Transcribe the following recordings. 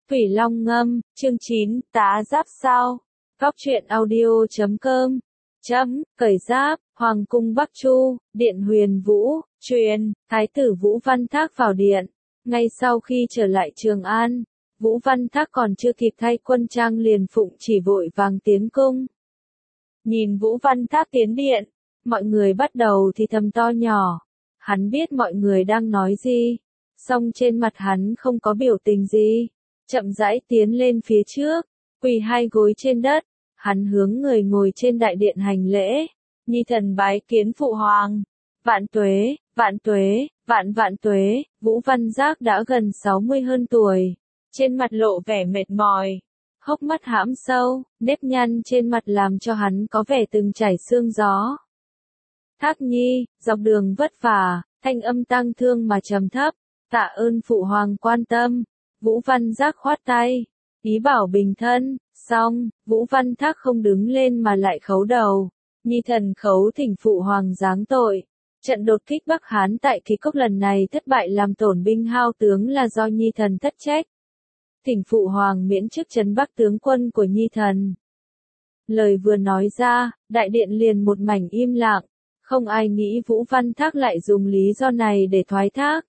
Quỷ Long Ngâm, chương 9, tá giáp sao? Góc truyện audio.com. Cởi giáp, Hoàng cung Bắc Chu, Điện Huyền Vũ, truyền, Thái tử Vũ Văn Thác vào điện. Ngay sau khi trở lại Trường An, Vũ Văn Thác còn chưa kịp thay quân trang liền phụng chỉ vội vàng tiến cung. Nhìn Vũ Văn Thác tiến điện, mọi người bắt đầu thì thầm to nhỏ. Hắn biết mọi người đang nói gì, song trên mặt hắn không có biểu tình gì. Chậm rãi tiến lên phía trước, quỳ hai gối trên đất, hắn hướng người ngồi trên đại điện hành lễ, nhi thần bái kiến phụ hoàng. Vạn tuế, vạn tuế, vạn tuế. Vũ Văn Giác đã gần 60 hơn tuổi, trên mặt lộ vẻ mệt mỏi, hốc mắt hãm sâu, nếp nhăn trên mặt làm cho hắn có vẻ từng chảy sương gió. Thác nhi, dọc đường vất vả, thanh âm tang thương mà trầm thấp, tạ ơn phụ hoàng quan tâm. Vũ Văn Giác khoát tay, ý bảo bình thân, xong, Vũ Văn Thác không đứng lên mà lại khấu đầu. Nhi thần khấu thỉnh phụ hoàng giáng tội. Trận đột kích Bắc Hán tại Kỳ Cốc lần này thất bại làm tổn binh hao tướng là do Nhi thần thất trách. Thỉnh phụ hoàng miễn chức trấn Bắc tướng quân của Nhi thần. Lời vừa nói ra, đại điện liền một mảnh im lặng, không ai nghĩ Vũ Văn Thác lại dùng lý do này để thoái thác.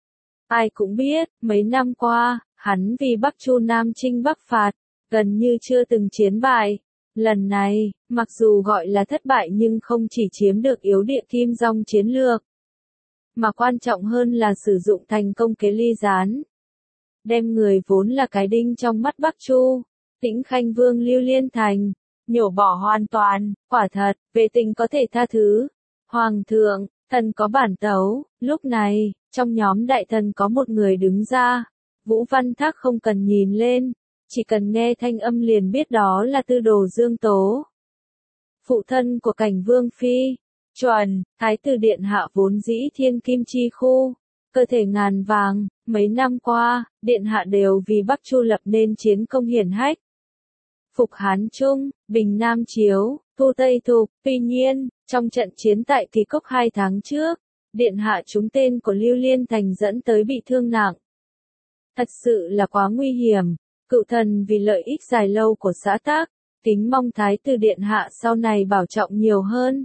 Ai cũng biết, mấy năm qua, hắn vì Bắc Chu Nam chinh Bắc phạt, gần như chưa từng chiến bại. Lần này, mặc dù gọi là thất bại nhưng không chỉ chiếm được yếu địa Kim Dong chiến lược, mà quan trọng hơn là sử dụng thành công kế ly gián. Đem người vốn là cái đinh trong mắt Bắc Chu, Tĩnh Khanh Vương Lưu Liên Thành, nhổ bỏ hoàn toàn. Quả thật, về tình có thể tha thứ. Hoàng thượng, thần có bản tấu. Lúc này, trong nhóm đại thần có một người đứng ra. Vũ Văn Thác không cần nhìn lên, chỉ cần nghe thanh âm liền biết đó là Tư Đồ Dương Tố, phụ thân của Cảnh Vương Phi. Chuẩn, Thái tử điện hạ vốn dĩ thiên kim chi khu, cơ thể ngàn vàng, mấy năm qua, điện hạ đều vì Bắc Chu lập nên chiến công hiển hách. Phục Hán Trung, Bình Nam Chiếu, thu Tây Thục. Tuy nhiên, trong trận chiến tại Kỳ Cốc 2 tháng trước, điện hạ trúng tên của Lưu Liên Thành dẫn tới bị thương nặng. Thật sự là quá nguy hiểm. Cựu thần vì lợi ích dài lâu của xã tắc, kính mong Thái tử điện hạ sau này bảo trọng nhiều hơn.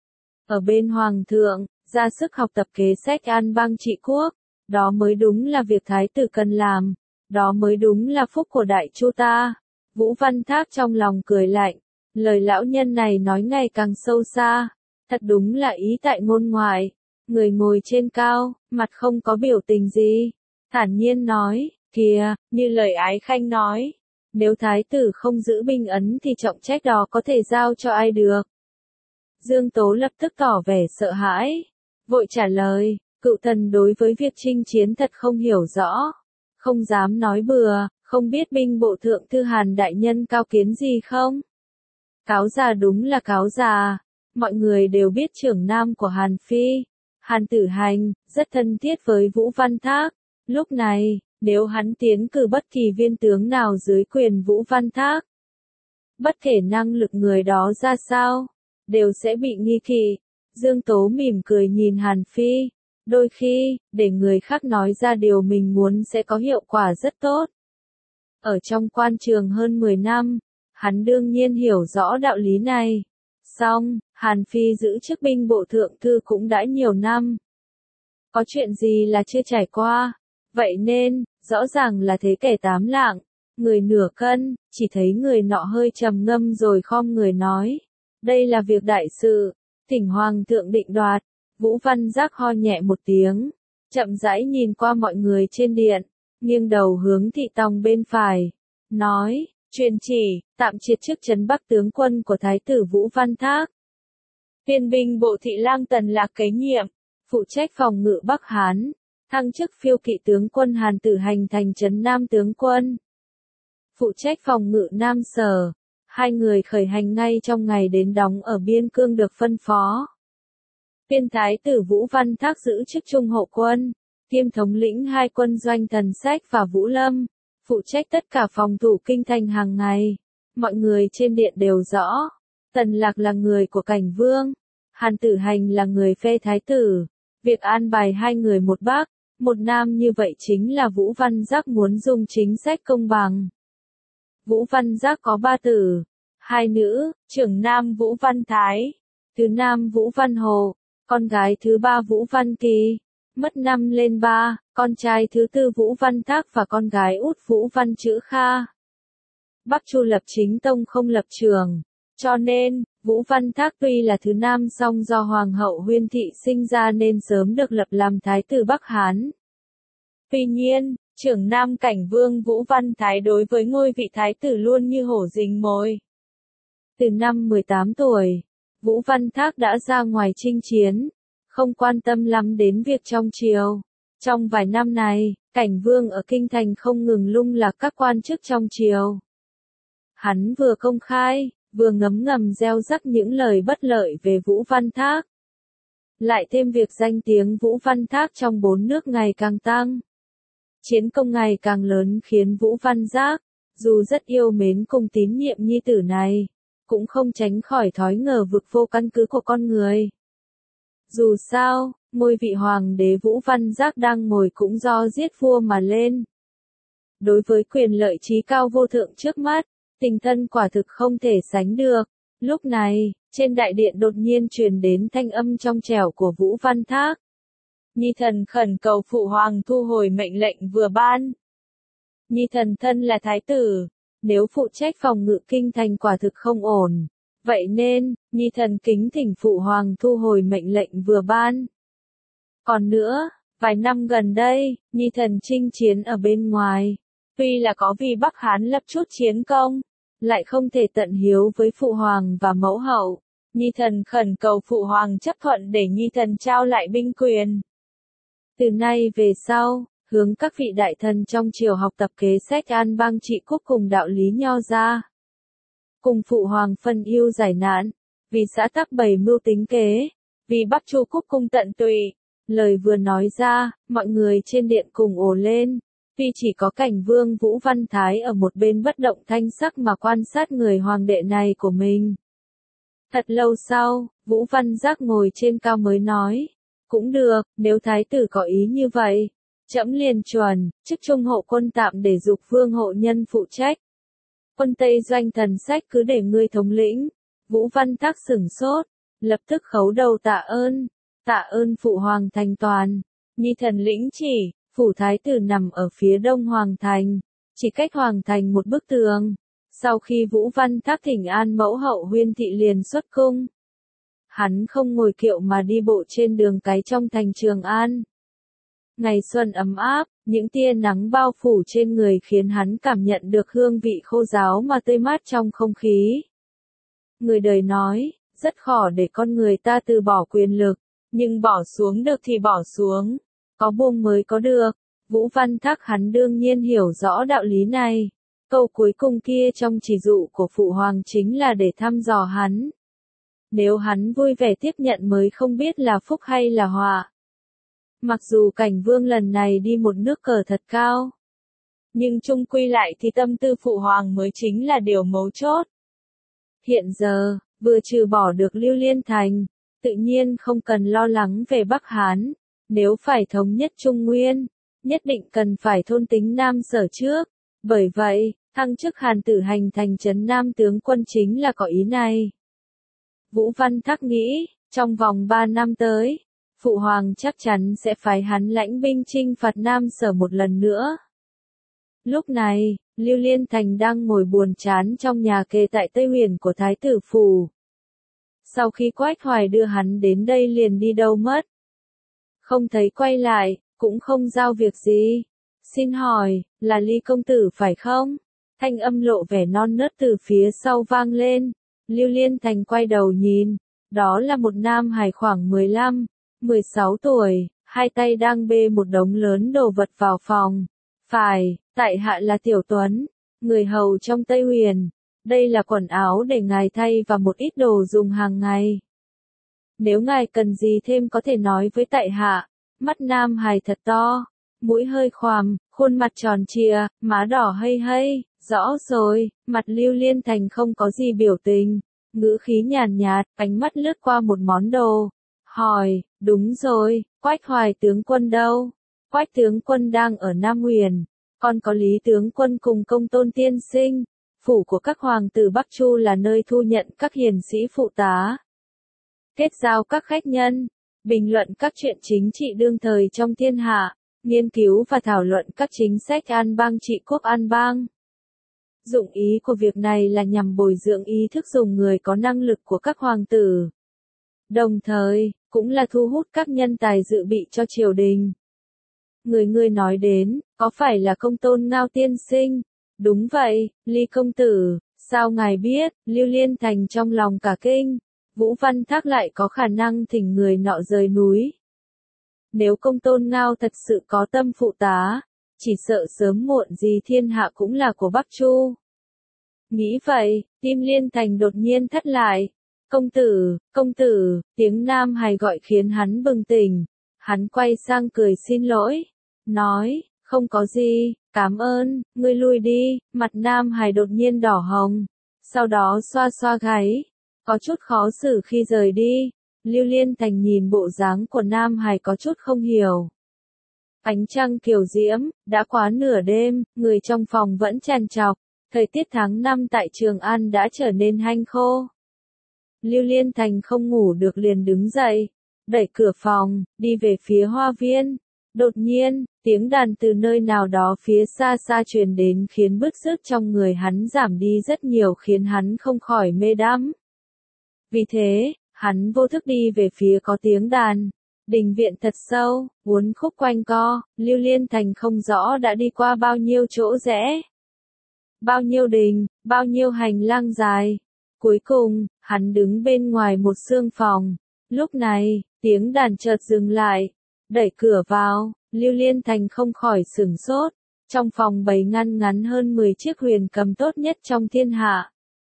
Ở bên hoàng thượng, ra sức học tập kế sách an bang trị quốc, đó mới đúng là việc thái tử cần làm, đó mới đúng là phúc của đại Chu ta. Vũ Văn Thác trong lòng cười lạnh, lời lão nhân này nói ngày càng sâu xa, thật đúng là ý tại ngôn ngoại. Người ngồi trên cao, mặt không có biểu tình gì, thản nhiên nói, kìa, như lời Ái Khanh nói, nếu thái tử không giữ binh ấn thì trọng trách đó có thể giao cho ai được. Dương Tố lập tức tỏ vẻ sợ hãi, vội trả lời, cựu thần đối với việc chinh chiến thật không hiểu rõ, không dám nói bừa, không biết binh bộ thượng thư Hàn đại nhân cao kiến gì không? Cáo già đúng là cáo già, mọi người đều biết trưởng nam của Hàn Phi, Hàn Tử Hành, rất thân thiết với Vũ Văn Thác. Lúc này, nếu hắn tiến cử bất kỳ viên tướng nào dưới quyền Vũ Văn Thác, bất kể năng lực người đó ra sao, đều sẽ bị nghi kỵ. Dương Tố mỉm cười nhìn Hàn Phi, đôi khi, để người khác nói ra điều mình muốn sẽ có hiệu quả rất tốt. Ở trong quan trường hơn 10 năm, hắn đương nhiên hiểu rõ đạo lý này. Song, Hàn Phi giữ chức binh bộ thượng thư cũng đã nhiều năm. Có chuyện gì là chưa trải qua? Vậy nên, rõ ràng là thế kẻ tám lạng, người nửa cân, chỉ thấy người nọ hơi trầm ngâm rồi khom người nói. Đây là việc đại sự, thỉnh hoàng thượng định đoạt. Vũ Văn Giác ho nhẹ một tiếng, chậm rãi nhìn qua mọi người trên điện, nghiêng đầu hướng thị tòng bên phải, nói, truyền chỉ, tạm triệt chức trấn Bắc tướng quân của Thái tử Vũ Văn Thác. Tiên binh bộ thị lang Tần Lạc kế nhiệm, phụ trách phòng ngự Bắc Hán, thăng chức phiêu kỵ tướng quân Hàn Tử Hành thành trấn Nam tướng quân, phụ trách phòng ngự Nam Sở. Hai người khởi hành ngay trong ngày đến đóng ở biên cương được phân phó. Tiên thái tử Vũ Văn Thác giữ chức trung hộ quân, kiêm thống lĩnh hai quân doanh Thần Sách và Vũ Lâm, phụ trách tất cả phòng thủ kinh thành hàng ngày. Mọi người trên điện đều rõ, Tần Lạc là người của Cảnh Vương, Hàn Tử Hành là người phe thái tử. Việc an bài hai người một bắc, Một nam như vậy chính là Vũ Văn Giác muốn dùng chính sách công bằng. Vũ Văn Giác có 3 tử, 2 nữ, trưởng nam Vũ Văn Thái, thứ nam Vũ Văn Hồ, con gái thứ 3 Vũ Văn Kỳ, mất 5 lên 3, con trai thứ 4 Vũ Văn Thác và con gái út Vũ Văn Chữ Kha. Bắc Chu lập chính tông không lập trường, cho nên, Vũ Văn Thác tuy là thứ nam song do Hoàng hậu Huyên Thị sinh ra nên sớm được lập làm thái tử Bắc Hán. Tuy nhiên, trưởng nam cảnh vương Vũ Văn Thái đối với ngôi vị thái tử luôn như hổ dính mồi. Từ năm 18 tuổi, Vũ Văn Thác đã ra ngoài chinh chiến, không quan tâm lắm đến việc trong triều. Trong vài năm này, cảnh vương ở kinh thành không ngừng lung lạc các quan chức trong triều. Hắn vừa công khai, vừa ngấm ngầm gieo rắc những lời bất lợi về Vũ Văn Thác. Lại thêm việc danh tiếng Vũ Văn Thác trong 4 nước ngày càng tăng. Chiến công ngày càng lớn khiến Vũ Văn Giác, dù rất yêu mến cùng tín nhiệm nhi tử này, cũng không tránh khỏi thói ngờ vực vô căn cứ của con người. Dù sao, ngôi vị hoàng đế Vũ Văn Giác đang ngồi cũng do giết vua mà lên. Đối với quyền lợi trí cao vô thượng trước mắt, tình thân quả thực không thể sánh được. Lúc này, trên đại điện đột nhiên truyền đến thanh âm trong trẻo của Vũ Văn Thác. Nhi thần khẩn cầu phụ hoàng thu hồi mệnh lệnh vừa ban. Nhi thần thân là thái tử, nếu phụ trách phòng ngự kinh thành quả thực không ổn. Vậy nên, Nhi thần kính thỉnh phụ hoàng thu hồi mệnh lệnh vừa ban. Còn nữa, vài năm gần đây, Nhi thần chinh chiến ở bên ngoài. Tuy là có vì Bắc Hán lập chút chiến công, lại không thể tận hiếu với phụ hoàng và mẫu hậu. Nhi thần khẩn cầu phụ hoàng chấp thuận để Nhi thần trao lại binh quyền. Từ nay về sau, hướng các vị đại thần trong triều học tập kế sách an bang trị quốc cùng đạo lý nho gia. Cùng phụ hoàng phân ưu giải nạn, vì xã tắc bày mưu tính kế, vì Bắc Chu quốc cung tận tụy. Lời vừa nói ra, mọi người trên điện cùng ồ lên, vì chỉ có cảnh vương Vũ Văn Thái ở một bên bất động thanh sắc mà quan sát người hoàng đệ này của mình. Thật lâu sau, Vũ Văn Giác ngồi trên cao mới nói, cũng được, nếu thái tử có ý như vậy, trẫm liền chuẩn, chức trung hộ quân tạm để dục vương hộ nhân phụ trách. Quân Tây doanh thần sách cứ để ngươi thống lĩnh. Vũ Văn Thác sửng sốt, lập tức khấu đầu tạ ơn phụ hoàng thành toàn. Nhi thần lĩnh chỉ, phủ thái tử nằm ở phía đông hoàng thành, chỉ cách hoàng thành một bức tường. Sau khi Vũ Văn Thác thỉnh an mẫu hậu Huyên Thị liền xuất cung. Hắn không ngồi kiệu mà đi bộ trên đường cái trong thành Trường An. Ngày xuân ấm áp, những tia nắng bao phủ trên người khiến hắn cảm nhận được hương vị khô ráo mà tươi mát trong không khí. Người đời nói, rất khó để con người ta từ bỏ quyền lực, nhưng bỏ xuống được thì bỏ xuống, có buông mới có được. Vũ Văn Thác hắn đương nhiên hiểu rõ đạo lý này. Câu cuối cùng kia trong chỉ dụ của phụ hoàng chính là để thăm dò hắn. Nếu hắn vui vẻ tiếp nhận mới không biết là phúc hay là họa. Mặc dù cảnh vương lần này đi một nước cờ thật cao, nhưng chung quy lại thì tâm tư phụ hoàng mới chính là điều mấu chốt. Hiện giờ, vừa trừ bỏ được Lưu Liên Thành, tự nhiên không cần lo lắng về Bắc Hán. Nếu phải thống nhất Trung Nguyên, nhất định cần phải thôn tính Nam Sở trước. Bởi vậy, thăng chức Hàn Tử Hành thành trấn Nam tướng quân chính là có ý này. Vũ Văn Thác nghĩ, trong vòng 3 năm tới, phụ hoàng chắc chắn sẽ phái hắn lãnh binh chinh phạt Nam Sở một lần nữa. Lúc này, Lưu Liên Thành đang ngồi buồn chán trong nhà kê tại Tây Huyền của Thái tử phủ. Sau khi Quách Hoài đưa hắn đến đây liền đi đâu mất. Không thấy quay lại, cũng không giao việc gì. Xin hỏi, là Ly công tử phải không? Thanh âm lộ vẻ non nớt từ phía sau vang lên. Lưu Liên Thành quay đầu nhìn, đó là một nam hài khoảng 15, 16 tuổi, hai tay đang bê một đống lớn đồ vật vào phòng. Phải, tại hạ là Tiểu Tuấn, người hầu trong Tây Huyền. Đây là quần áo để ngài thay và một ít đồ dùng hàng ngày. Nếu ngài cần gì thêm có thể nói với tại hạ. Mắt nam hài thật to, mũi hơi khoằm, khuôn mặt tròn trịa, má đỏ hây hây. Rõ rồi, mặt Lưu Liên Thành không có gì biểu tình, ngữ khí nhàn nhạt, ánh mắt lướt qua một món đồ. Hỏi, đúng rồi, Quách Hoài tướng quân đâu? Quách tướng quân đang ở Nam Huyền, còn có Lý tướng quân cùng Công Tôn tiên sinh. Phủ của các hoàng tử Bắc Chu là nơi thu nhận các hiền sĩ phụ tá, kết giao các khách nhân, bình luận các chuyện chính trị đương thời trong thiên hạ, nghiên cứu và thảo luận các chính sách an bang trị quốc an bang. Dụng ý của việc này là nhằm bồi dưỡng ý thức dùng người có năng lực của các hoàng tử. Đồng thời, cũng là thu hút các nhân tài dự bị cho triều đình. Người nói đến, có phải là Công Tôn Ngao tiên sinh? Đúng vậy, Lý công tử, sao ngài biết? Lưu Liên Thành trong lòng cả kinh. Vũ Văn Thác lại có khả năng thỉnh người nọ rời núi. Nếu Công Tôn Ngao thật sự có tâm phụ tá, chỉ sợ sớm muộn gì thiên hạ cũng là của Bắc Chu. Nghĩ vậy, tim Liên Thành đột nhiên thắt lại. Công tử, tiếng Nam Hải gọi khiến hắn bừng tỉnh. Hắn quay sang cười xin lỗi, nói, không có gì, cảm ơn, ngươi lui đi. Mặt Nam Hải đột nhiên đỏ hồng, sau đó xoa xoa gáy, có chút khó xử khi rời đi. Lưu Liên Thành nhìn bộ dáng của Nam Hải có chút không hiểu. Ánh trăng kiều diễm, đã quá nửa đêm, người trong phòng vẫn tràn trọc. Thời tiết tháng 5 tại Trường An đã trở nên hanh khô. Lưu Liên Thành không ngủ được liền đứng dậy, đẩy cửa phòng, đi về phía hoa viên. Đột nhiên, tiếng đàn từ nơi nào đó phía xa xa truyền đến khiến bức sức trong người hắn giảm đi rất nhiều, khiến hắn không khỏi mê đắm. Vì thế, hắn vô thức đi về phía có tiếng đàn. Đình viện thật sâu, uốn khúc quanh co, Lưu Liên Thành không rõ đã đi qua bao nhiêu chỗ rẽ, bao nhiêu đình, bao nhiêu hành lang dài. Cuối cùng, hắn đứng bên ngoài một sương phòng. Lúc này, tiếng đàn chợt dừng lại. Đẩy cửa vào, Lưu Liên Thành không khỏi sửng sốt. Trong phòng bày ngăn ngắn hơn 10 chiếc huyền cầm tốt nhất trong thiên hạ.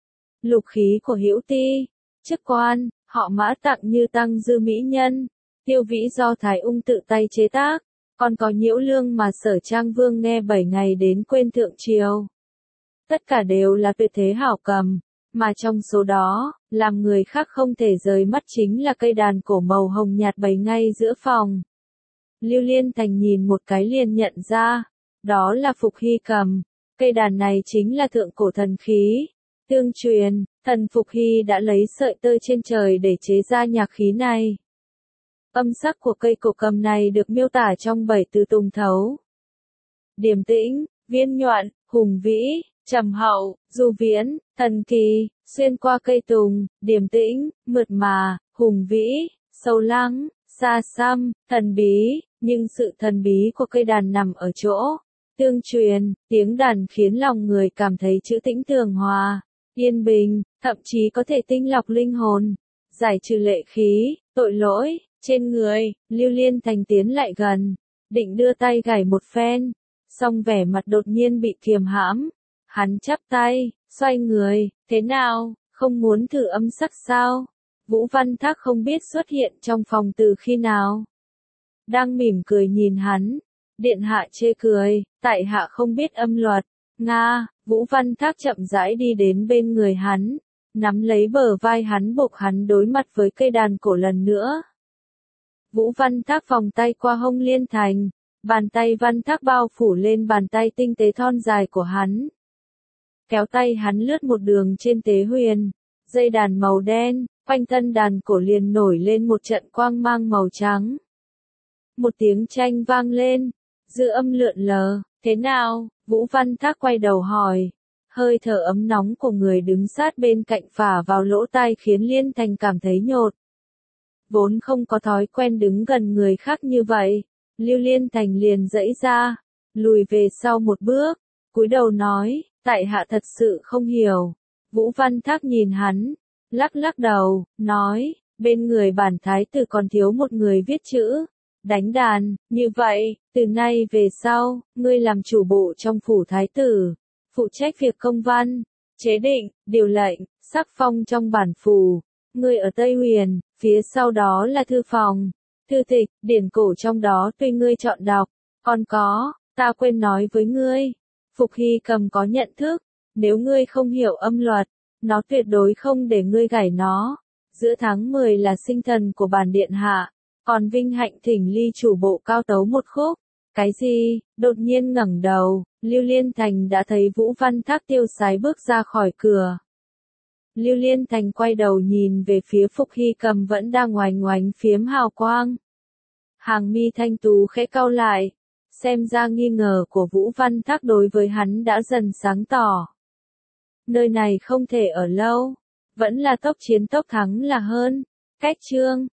Lục khí của Hữu Ti, chức quan, họ Mã tặng như Tăng Dư mỹ nhân, Tiêu Vĩ do Thái Ung tự tay chế tác, còn có Nhiễu Lương mà Sở Trang Vương nghe 7 ngày đến quên thượng triều. Tất cả đều là tuyệt thế hảo cầm, mà trong số đó, làm người khác không thể rời mắt chính là cây đàn cổ màu hồng nhạt bày ngay giữa phòng. Lưu Liên Thành nhìn một cái liền nhận ra, đó là Phục Hy cầm. Cây đàn này chính là thượng cổ thần khí. Tương truyền, thần Phục Hy đã lấy sợi tơ trên trời để chế ra nhạc khí này. Âm sắc của cây cổ cầm này được miêu tả trong 7 từ Tùng Thấu. Điềm tĩnh, viên nhuận, hùng vĩ, trầm hậu, du viễn, thần kỳ, xuyên qua cây tùng, điềm tĩnh, mượt mà, hùng vĩ, sâu lắng, xa xăm, thần bí. Nhưng sự thần bí của cây đàn nằm ở chỗ, tương truyền, tiếng đàn khiến lòng người cảm thấy trữ tĩnh tường hòa, yên bình, thậm chí có thể tinh lọc linh hồn, giải trừ lệ khí, tội lỗi, trên người. Lưu Liên Thành tiến lại gần, định đưa tay gảy một phen, song vẻ mặt đột nhiên bị kiềm hãm. Hắn chắp tay, xoay người, thế nào, không muốn thử âm sắc sao? Vũ Văn Thác không biết xuất hiện trong phòng từ khi nào. Đang mỉm cười nhìn hắn. Điện hạ chê cười, tại hạ không biết âm luật. Nga, Vũ Văn Thác chậm rãi đi đến bên người hắn, nắm lấy bờ vai hắn buộc hắn đối mặt với cây đàn cổ lần nữa. Vũ Văn Thác vòng tay qua hông Liên Thành, bàn tay Văn Thác bao phủ lên bàn tay tinh tế thon dài của hắn. Kéo tay hắn lướt một đường trên tế huyền, dây đàn màu đen, quanh thân đàn cổ liền nổi lên một trận quang mang màu trắng. Một tiếng tranh vang lên, dư âm lượn lờ, thế nào? Vũ Văn Thác quay đầu hỏi. Hơi thở ấm nóng của người đứng sát bên cạnh phả vào lỗ tai khiến Liên Thành cảm thấy nhột. Vốn không có thói quen đứng gần người khác như vậy, Lưu Liên Thành liền giãy ra, lùi về sau một bước, cúi đầu nói, tại hạ thật sự không hiểu. Vũ Văn Thác nhìn hắn, lắc lắc đầu, nói, bên người bản thái tử còn thiếu một người viết chữ, đánh đàn, như vậy, từ nay về sau, ngươi làm chủ bộ trong phủ thái tử, phụ trách việc công văn, chế định, điều lệnh, sắc phong trong bản phủ. Ngươi ở Tây Huyền, phía sau đó là thư phòng, thư tịch, điển cổ trong đó tùy ngươi chọn đọc. Còn có, ta quên nói với ngươi, Phục Hy cầm có nhận thức, nếu ngươi không hiểu âm luật, nó tuyệt đối không để ngươi gảy nó. Giữa tháng 10 là sinh thần của bản điện hạ, còn vinh hạnh thỉnh ly chủ bộ cao tấu một khúc. Cái gì? Đột nhiên ngẩng đầu, Lưu Liên Thành đã thấy Vũ Văn Thác tiêu sái bước ra khỏi cửa. Lưu Liên Thành quay đầu nhìn về phía Phục Hy Cầm vẫn đang oánh oánh phiếm hào quang. Hàng mi thanh tú khẽ cau lại, xem ra nghi ngờ của Vũ Văn Thác đối với hắn đã dần sáng tỏ. Nơi này không thể ở lâu, vẫn là tốc chiến tốc thắng là hơn. Cách chương